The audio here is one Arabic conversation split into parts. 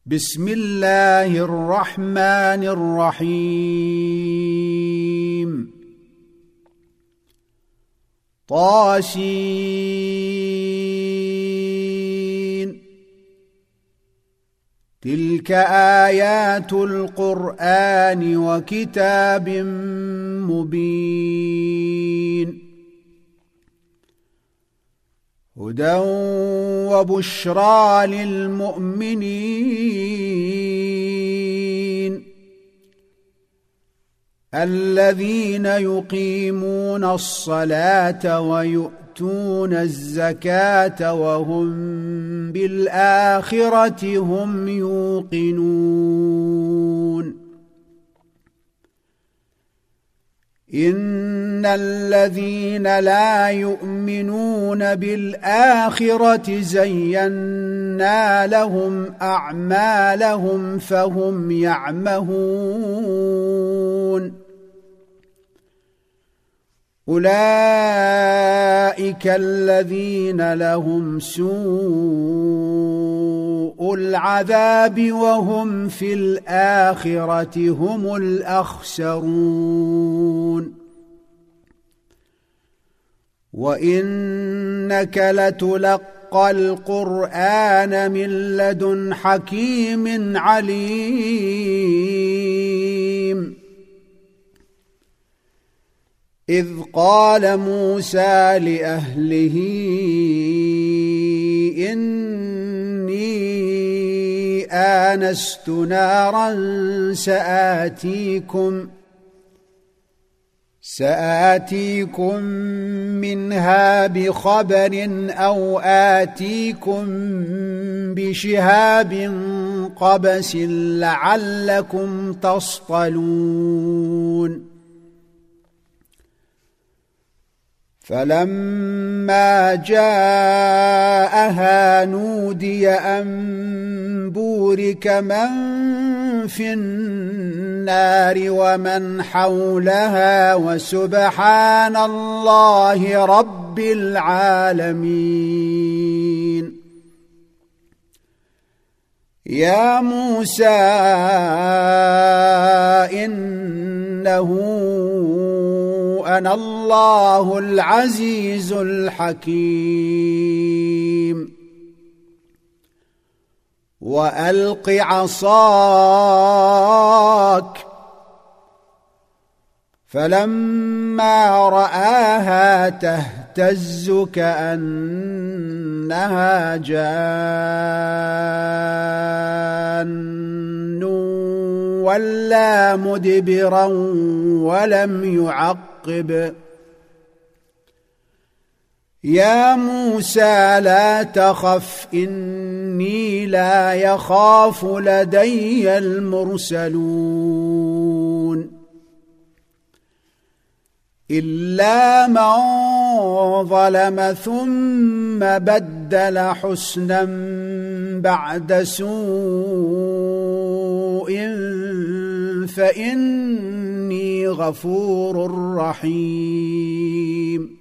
بسم الله الرحمن الرحيم طاسين تلك آيات القرآن وكتاب مبين هدى وبشرى للمؤمنين الذين يقيمون الصلاة ويؤتون الزكاة وهم بالآخرة هم يوقنون إن الذين لا يؤمنون بالآخرة زينا لهم أعمالهم فهم يعمهون أولئك الذين لهم سوء العذاب وهم في الآخرة هم الأخسرون وإنك لتلقى القرآن من لدن حكيم عليم إذ قال موسى لأهله إني آنست نارا سآتيكم منها بخبر أو آتيكم بشهاب قبس لعلكم تصطلون فلما جاءها نودي أن بورك من في النار ومن حولها وسبحان الله رب العالمين يا موسى إنه أنا الله العزيز الحكيم وألق عصاك فلما رآها تهتز كأنها جان ولا مدبرا ولم يعقب يا موسى لا تخف إني لا يخاف لدي المرسلون إلا من ظلم ثم بدل حسنا بعد سوء فإني غفور رحيم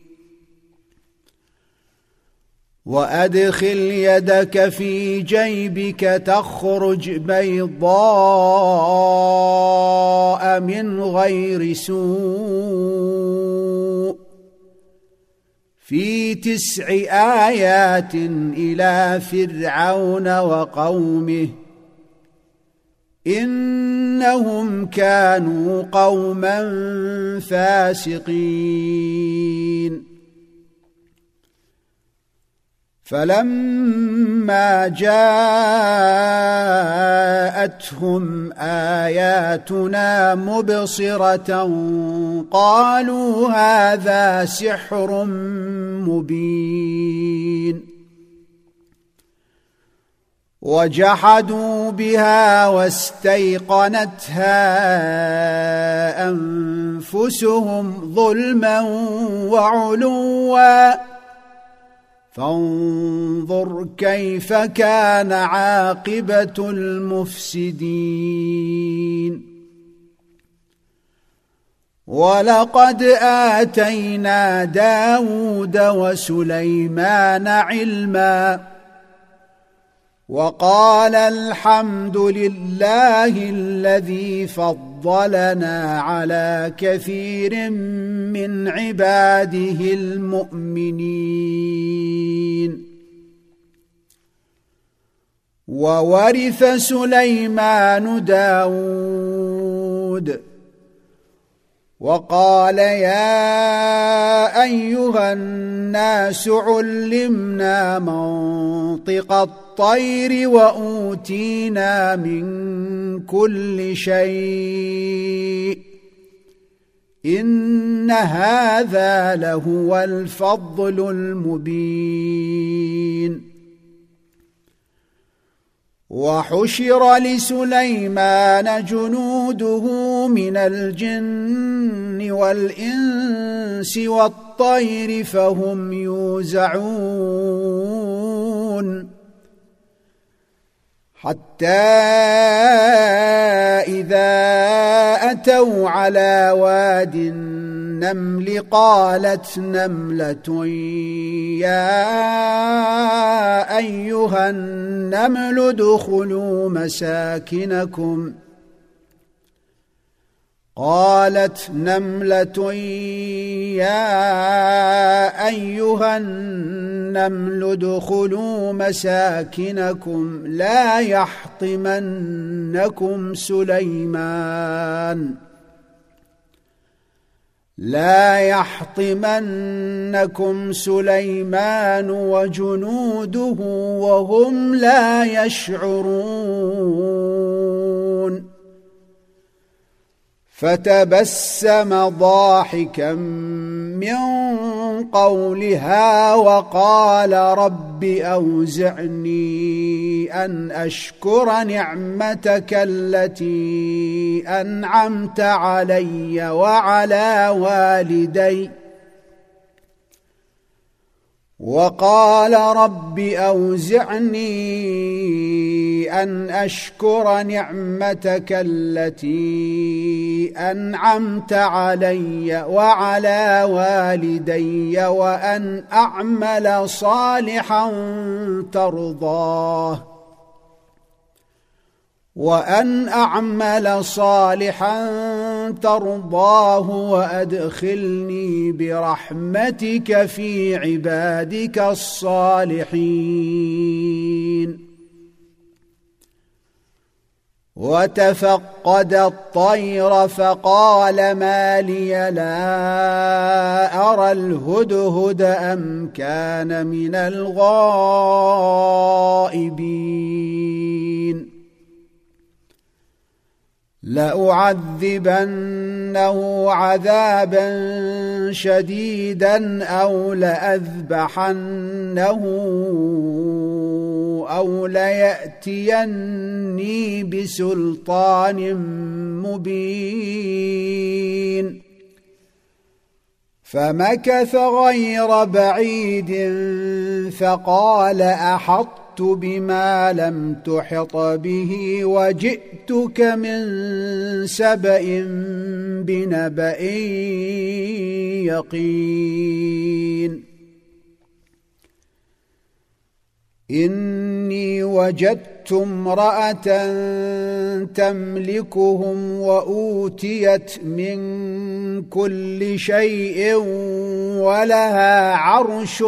وأدخل يدك في جيبك تخرج بيضاء من غير سوء في 9 آيات إلى فرعون وقومه إنهم كانوا قوما فاسقين فلما جاءتهم آياتنا مبصرة قالوا هذا سحر مبين وجحدوا بها واستيقنتها أنفسهم ظلما وعلوا فانظر كيف كان عاقبة المفسدين ولقد آتينا داود وسليمان علما وقال الحمد لله الذي فضلنا على كثير من عباده المؤمنين. وورث سليمان داود وقال يا أيها الناس علمنا منطق الطير وأوتينا من كل شيء إن هذا لهو الفضل المبين. وحشر لسليمان جنوده من الجن والإنس والطير فهم يوزعون حتى إذا أتوا على واد النمل قالت نملة يا أيها النمل ادخلوا مساكنكم قالت نملة يا أيها النمل ادخلوا مساكنكم لا يحطمنكم سليمان وجنوده وهم لا يشعرون. فتبسم ضاحكا من قولها وقال رب أوزعني أن أشكر نعمتك التي أنعمت علي وعلى والدي وقال رب أوزعني أن أشكر نعمتك التي أنعمت علي وعلى والدي وأن أعمل صالحا ترضاه وأدخلني برحمتك في عبادك الصالحين. وتفقد الطير فقال ما لي لا أرى الهدهد أم كان من الغائبين. لأعذبنه عذابا شديدا أو لأذبحنه أو ليأتيني بسلطان مبين. فمكث غير بعيد فقال أحطت بما لم تحط به وجئتك من سبأ بنبأ يقين. إني وجدت امرأة تملكهم وأوتيت من كل شيء ولها عرش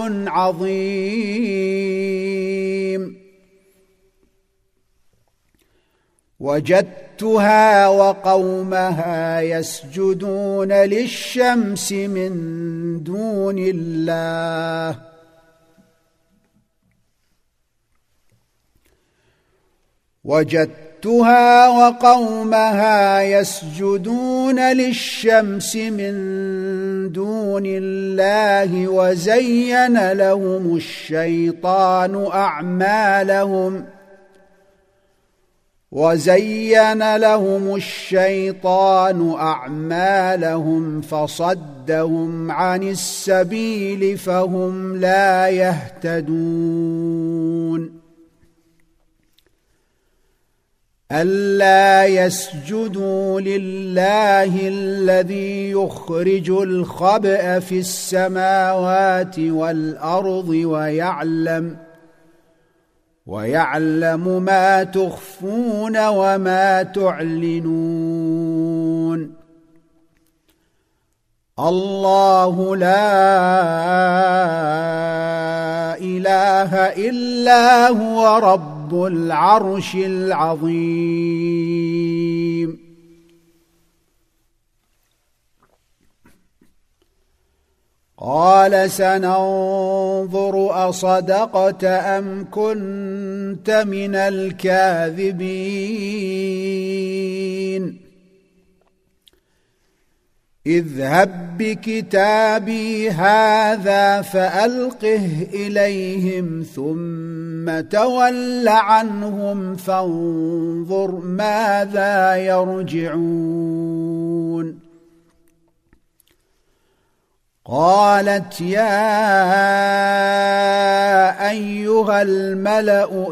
عظيم. وجدتها وقومها يسجدون للشمس من دون الله وزين لهم الشيطان أعمالهم فصدهم عن السبيل فهم لا يهتدون. ألا يسجدوا لله الذي يخرج الخبأ في السماوات والأرض ويعلم ما تخفون وما تعلنون الله لا إله إلا هو رب العرش العظيم قال سننظر أصدقت أم كنت من الكاذبين اذهب بكتابي هذا فألقه إليهم ثم تول عنهم فانظر ماذا يرجعون قالت يا أيها الملأ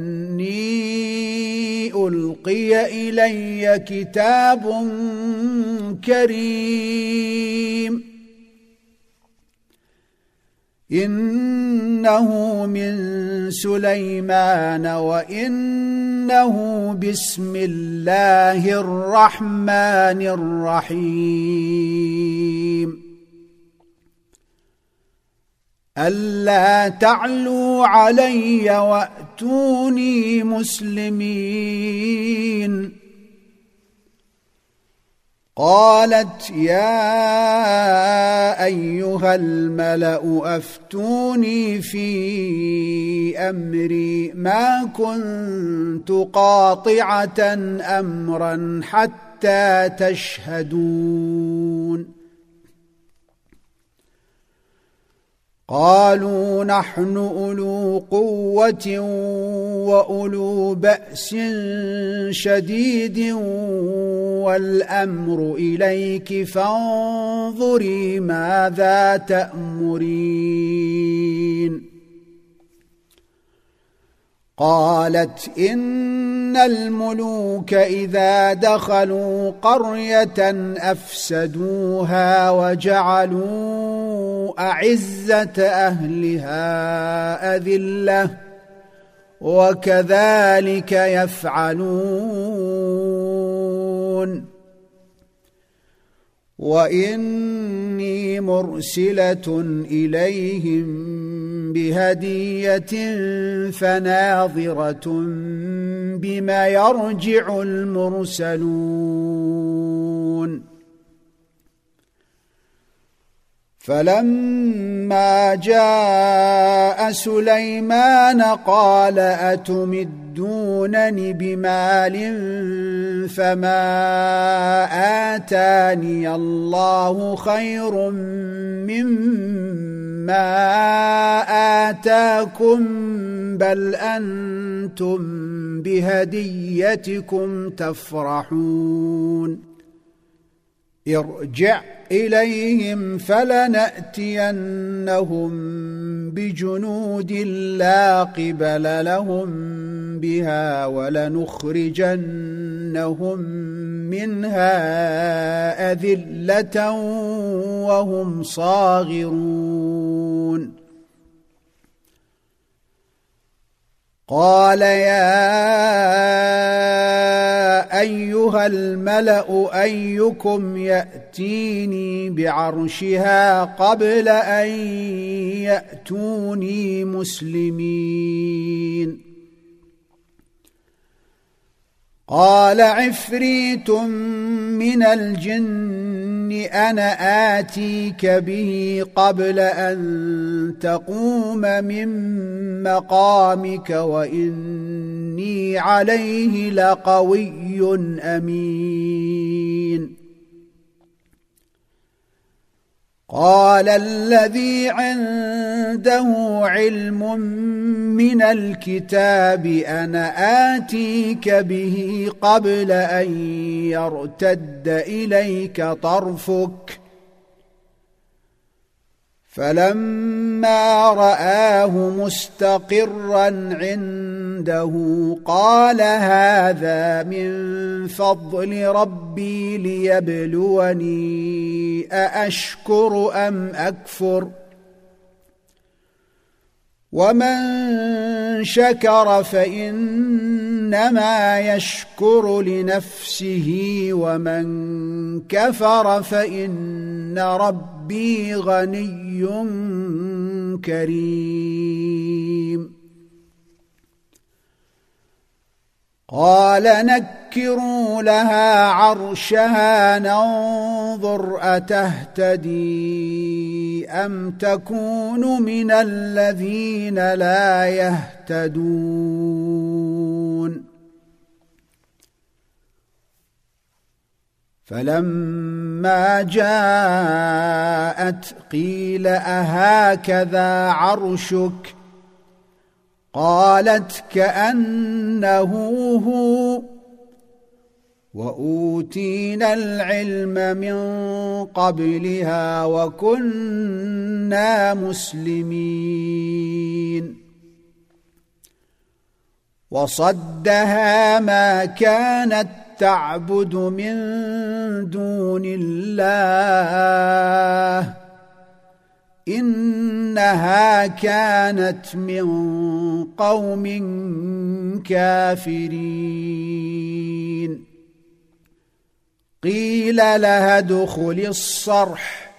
إني ألقي إلي كتاب كريم إنه من سليمان وإنه بسم الله الرحمن الرحيم ألا تعلوا علي وأتوني مسلمين قالت يا أيها الملأ أفتوني في أمري ما كنت قاطعة أمرا حتى تشهدون قالوا نحن أولو قوة وأولو بأس شديد والأمر إليك فانظري ماذا تأمرين قالت إن الملوك إذا دخلوا قرية أفسدوها وجعلوا أعزة أهلها أذلة وكذلك يفعلون وإني مرسلة إليهم بهدية فناظرة بما يرجع المرسلون فلما جاء سليمان قال أتمدونني بمال فما آتاني الله خير مما آتاكم بل أنتم بهديتكم تفرحون ارجع إليهم فلنأتينهم بجنود لا قبل لهم بها ولنخرجنهم منها أذلة وهم صاغرون قال يا أيها الملأ أيكم يأتيني بعرشها قبل أن يأتوني مسلمين قال عفريت من الجن أنا آتيك به قبل أن تقوم من مقامك وإني عليه لقوي أمين قال الذي عنده علم من الكتاب أنا آتيك به قبل أن يرتد إليك طرفك فلما رآه مستقرا عنده قال هذا من فضل ربي ليبلوني أأشكر أم أكفر ومن شكر فإنما يشكر لنفسه ومن كفر فإن ربي غني كريم قال نكروا لها عرشها ننظر أتهتدي أم تكون من الذين لا يهتدون فلما جاءت قيل أهكذا عرشك قالت كأنه هو وأوتينا العلم من قبلها وكنا مسلمين وصدها ما كانت تعبد من دون الله إنها كانت من قوم كافرين قيل لها ادخل الصرح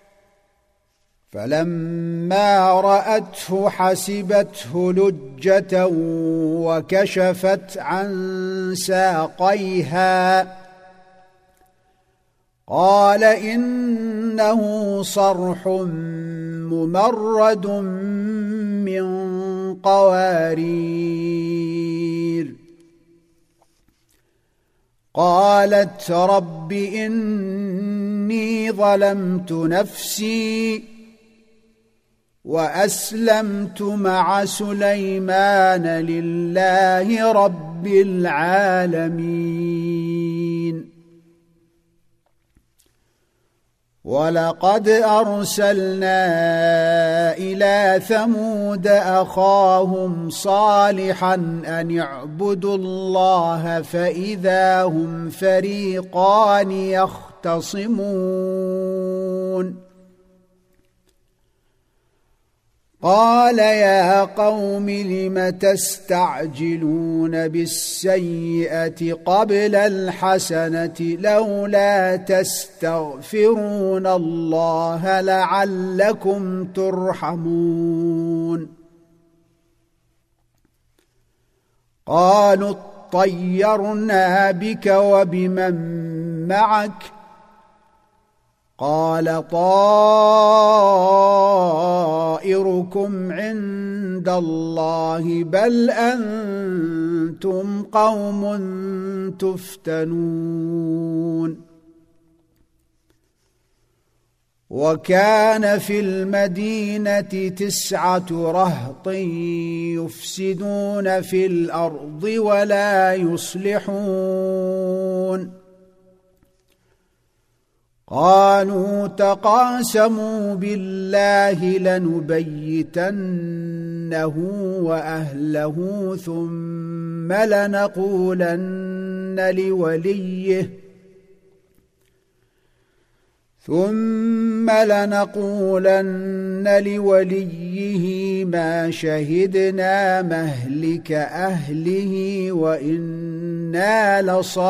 فلما رأته حسبته لجة وكشفت عن ساقيها قال إنه صرح ممرد من قوارير قالت رب إني ظلمت نفسي وأسلمت مع سليمان لله رب العالمين ولقد أرسلنا إلى ثمود أخاهم صالحا أن اعبدوا الله فإذا هم فريقان يختصمون قال يا قوم لم تستعجلون بالسيئة قبل الحسنة لولا تستغفرون الله لعلكم ترحمون قالوا اطيرنا بك وبمن معك قال طائركم عند الله بل أنتم قوم تفتنون وكان في المدينة 9 رهط يفسدون في الأرض ولا يصلحون قالوا تقاسموا بالله لنبيتنه وأهله ثم لنقولن لوليه ما شهدنا مهلك أهله وإنا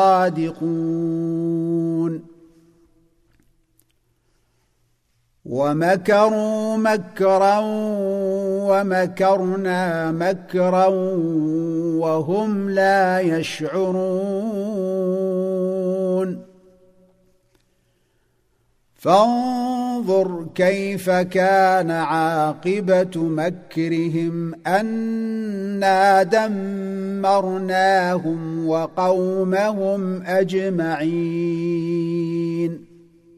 لصادقون ومكروا مكرا ومكرنا مكرا وهم لا يشعرون فانظر كيف كان عاقبة مكرهم أنا دمرناهم وقومهم أجمعين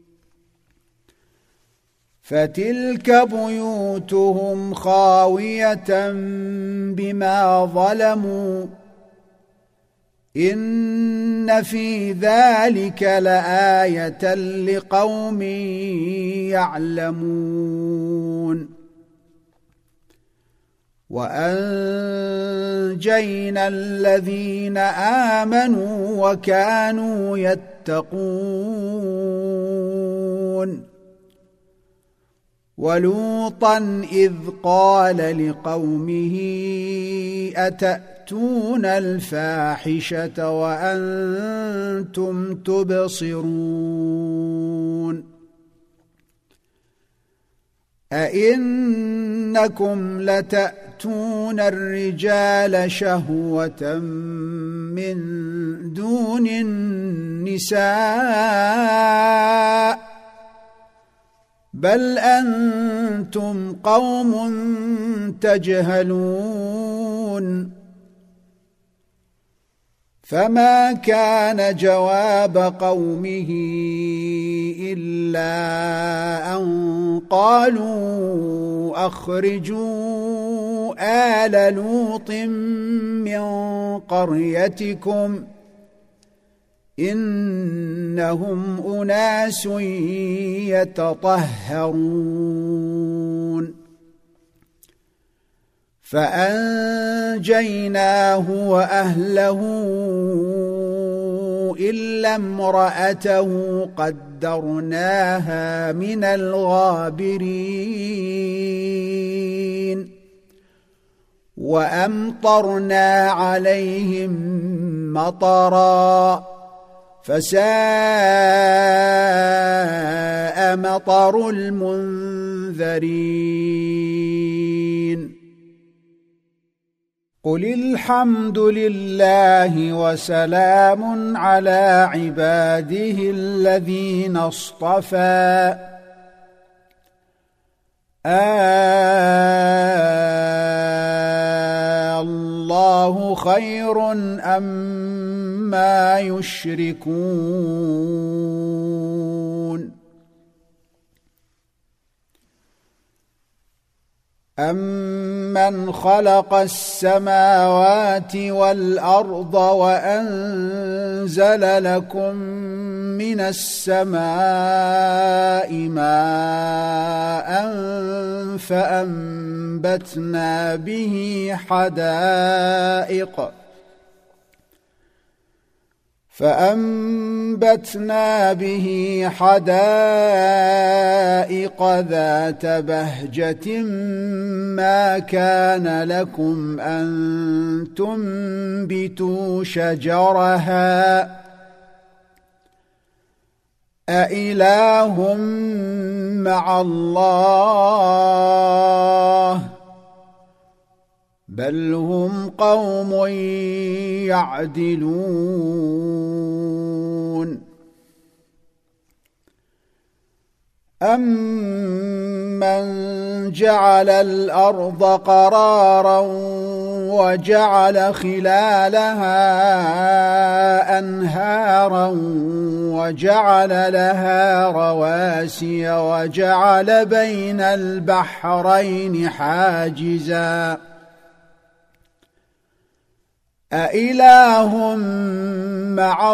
فتلك بيوتهم خاوية بما ظلموا إن في ذلك لآية لقوم يعلمون وأنجينا الذين آمنوا وكانوا يتقون ولوطا إذ قال لقومه أتأتون الفاحشة وأنتم تبصرون أئنكم لتأتون الرجال شهوة من دون النساء بل أنتم قوم تجهلون فما كان جواب قومه إلا أن قالوا أخرجوا آل لوط من قريتكم إنهم أناس يتطهرون فأنجيناه وأهله إلا امرأته قدرناها من الغابرين وأمطرنا عليهم مطرا فساء مطر المنذرين قل الحمد لله وسلام على عباده الذين اصطفى الله خير أما يشركون أمن خلق السماوات والأرض وأنزل لكم من السماء ماء فأنبتنا به حدائق ذات بهجة ما كان لكم أن تنبتوا شجرها أإله مع الله بل هم قوم يعدلون أمن جعل الأرض قرارا وجعل خلالها أنهارا وجعل لها رواسي وجعل بين البحرين حاجزا أإله مع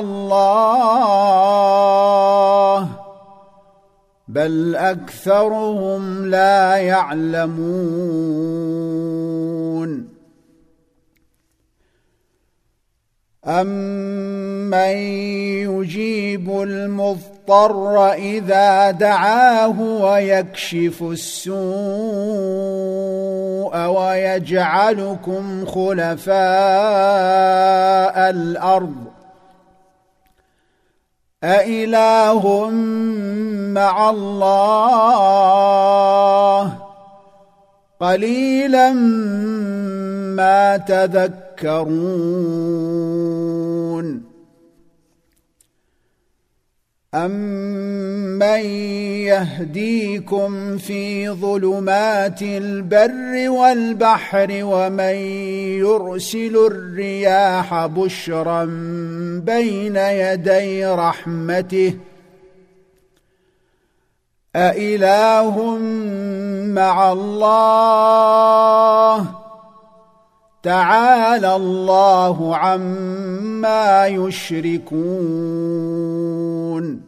الله بل أكثرهم لا يعلمون أمن يجيب المضطر إذا دعاه ويكشف السوء ويجعلكم خلفاء الأرض أإله مع الله قليلا ما تذكرون أمن يهديكم في ظلمات البر والبحر ومن يرسل الرياح بشرا بين يدي رحمته أإله مع الله تعالى الله عما يشركون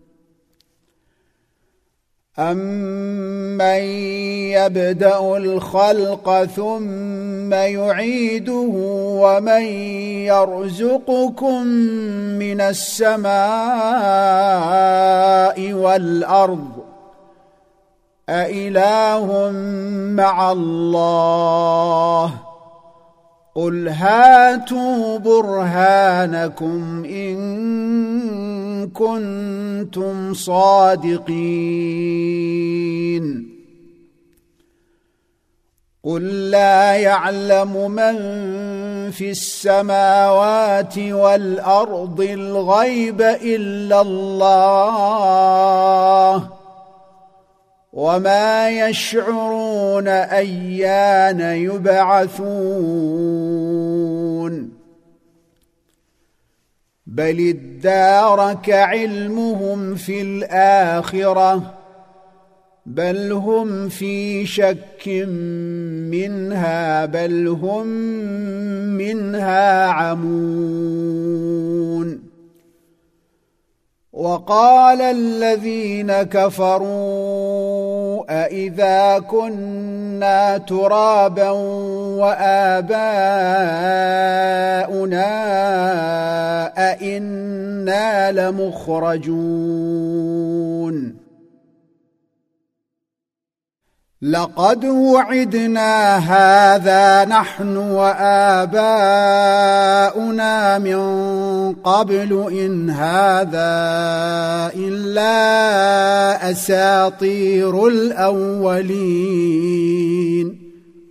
أمن يبدأ الخلق ثم يعيده ومن يرزقكم من السماء والأرض أإله مع الله قل هاتوا برهانكم إن كنتم صادقين قل لا يعلم من في السماوات والأرض الغيب إلا الله وما يشعرون أيان يبعثون بل ادارك علمهم في الآخرة بل هم في شك منها بل هم منها عمون وقال الذين كفروا أإذا كنا ترابا وآباؤنا أإنا لمخرجون لقد وعدنا هذا نحن وآباؤنا من قبل إن هذا إلا أساطير الأولين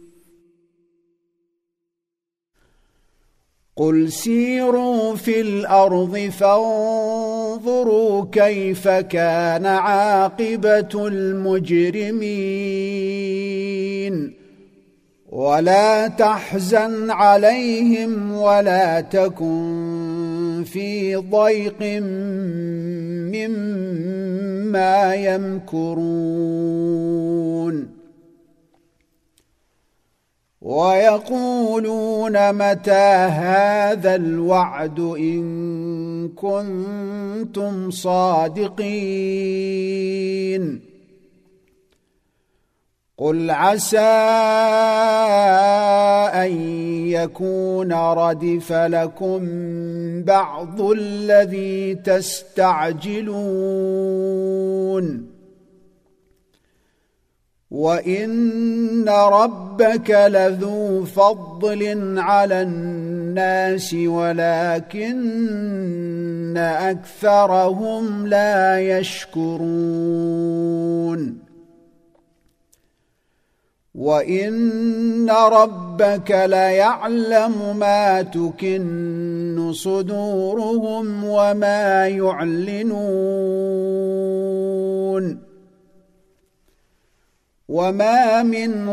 قل سيروا في الأرض فانظروا كيف كان عاقبة المجرمين ولا تحزن عليهم ولا تكن في ضيق مما يمكرون ويقولون متى هذا الوعد إن كنتم صادقين قل عسى أن يكون ردف لكم بعض الذي تستعجلون وإن ربك لذو فضل على الناس ولكن أكثرهم لا يشكرون وإن ربك ليعلم ما تكن صدورهم وما يعلنون وما من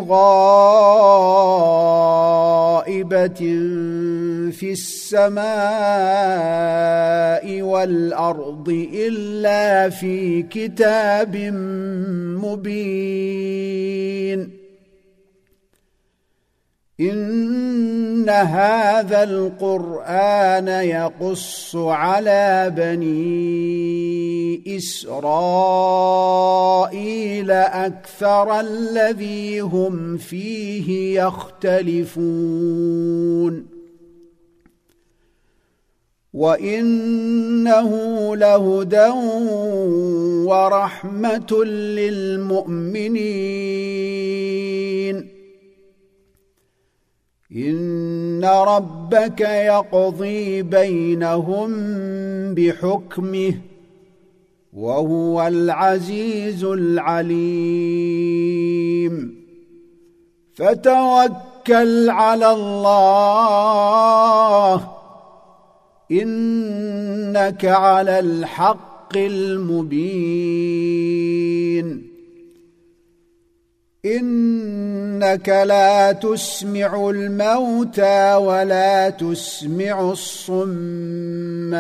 غائبة في السماء والأرض إلا في كتاب مبين إن هذا القرآن يقص على بني إسرائيل أكثر الذي هم فيه يختلفون وإنه لهدى ورحمة للمؤمنين إن ربك يقضي بينهم بحكمه وهو العزيز العليم فتوكل على الله إنك على الحق المبين إنك لا تسمع الموتى ولا تسمع الصم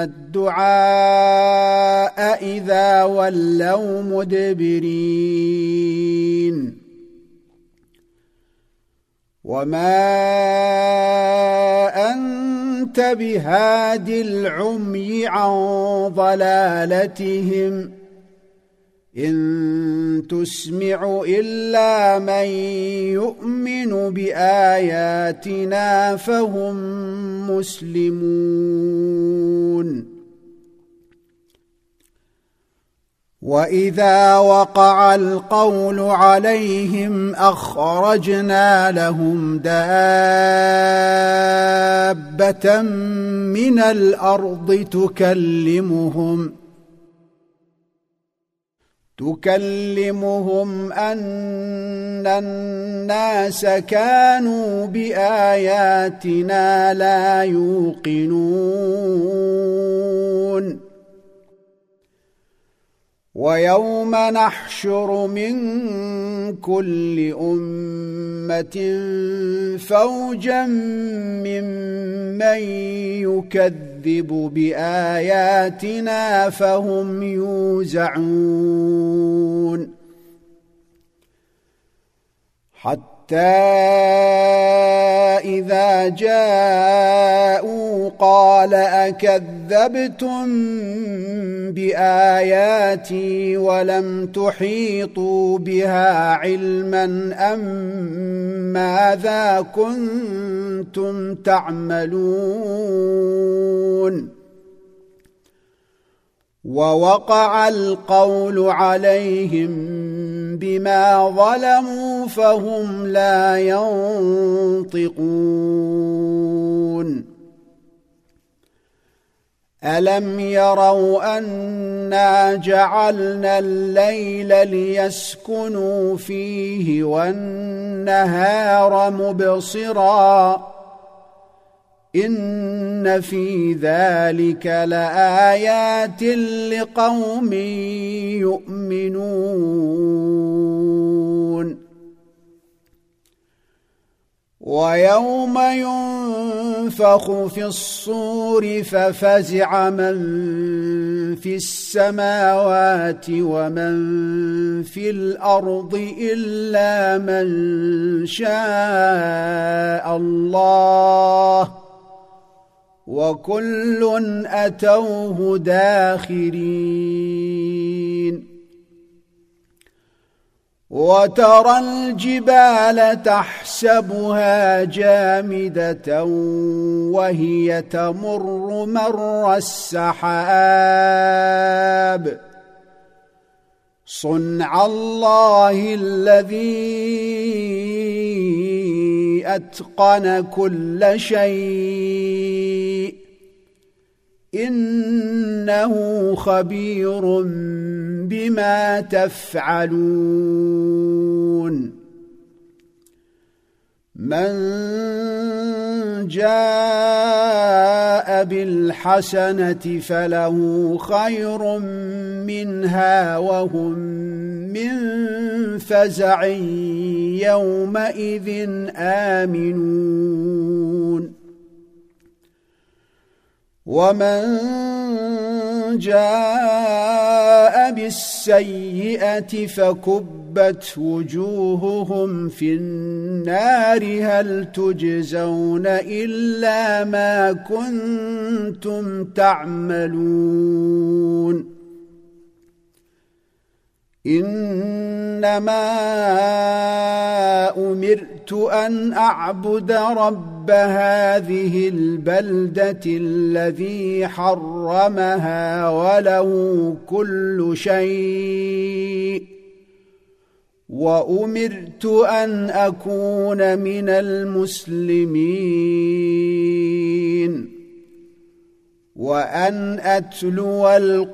الدعاء إذا ولوا مدبرين وما أنت بهاد العمي عن ضلالتهم إن تسمع إلا من يؤمن بآياتنا فهم مسلمون وإذا وقع القول عليهم أخرجنا لهم دابة من الأرض تكلمهم أن الناس كانوا بآياتنا لا يوقنون ويوم نحشر من كل أمة فوجا ممن يكذب بآياتنا فهم يوزعون حتى إذا جاءوا قال أكذبتم بآياتي ولم تحيطوا بها علما أم ماذا كنتم تعملون ووقع القول عليهم بما ظلموا فهم لا ينطقون ألم يروا أنا جعلنا الليل ليسكنوا فيه والنهار مبصرا إن في ذلك لآيات لقوم يؤمنون ويوم ينفخ في الصور ففزع من في السماوات ومن في الأرض إلا من شاء الله وكل أتوه داخرين وترى الجبال تحسبها جامدة وهي تمر مر السحاب صنع الله الذي أتقن كل شيء إنه خبير بما تفعلون من جاء بالحسنة فله خير منها وهم من فزع يومئذ آمنون ومن جاء بالسيئة فكبت وجوههم في النار هل تجزون إلا ما كنتم تعملون إنما أمرت أن أعبد رب هذه البلدة الذي حرمها وله كل شيء وأمرت أن أكون من المسلمين وأن أتلو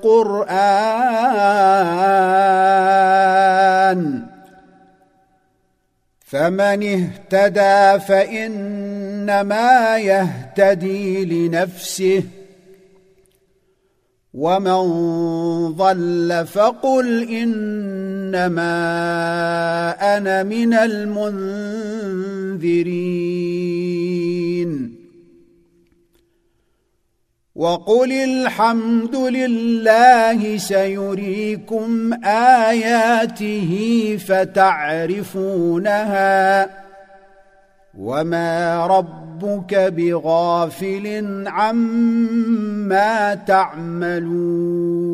القرآن فمن اهتدى فإنما يهتدي لنفسه ومن ضل فقل إنما أنا من المنذرين وقل الحمد لله سيريكم آياته فتعرفونها وما ربك بغافل عما تعملون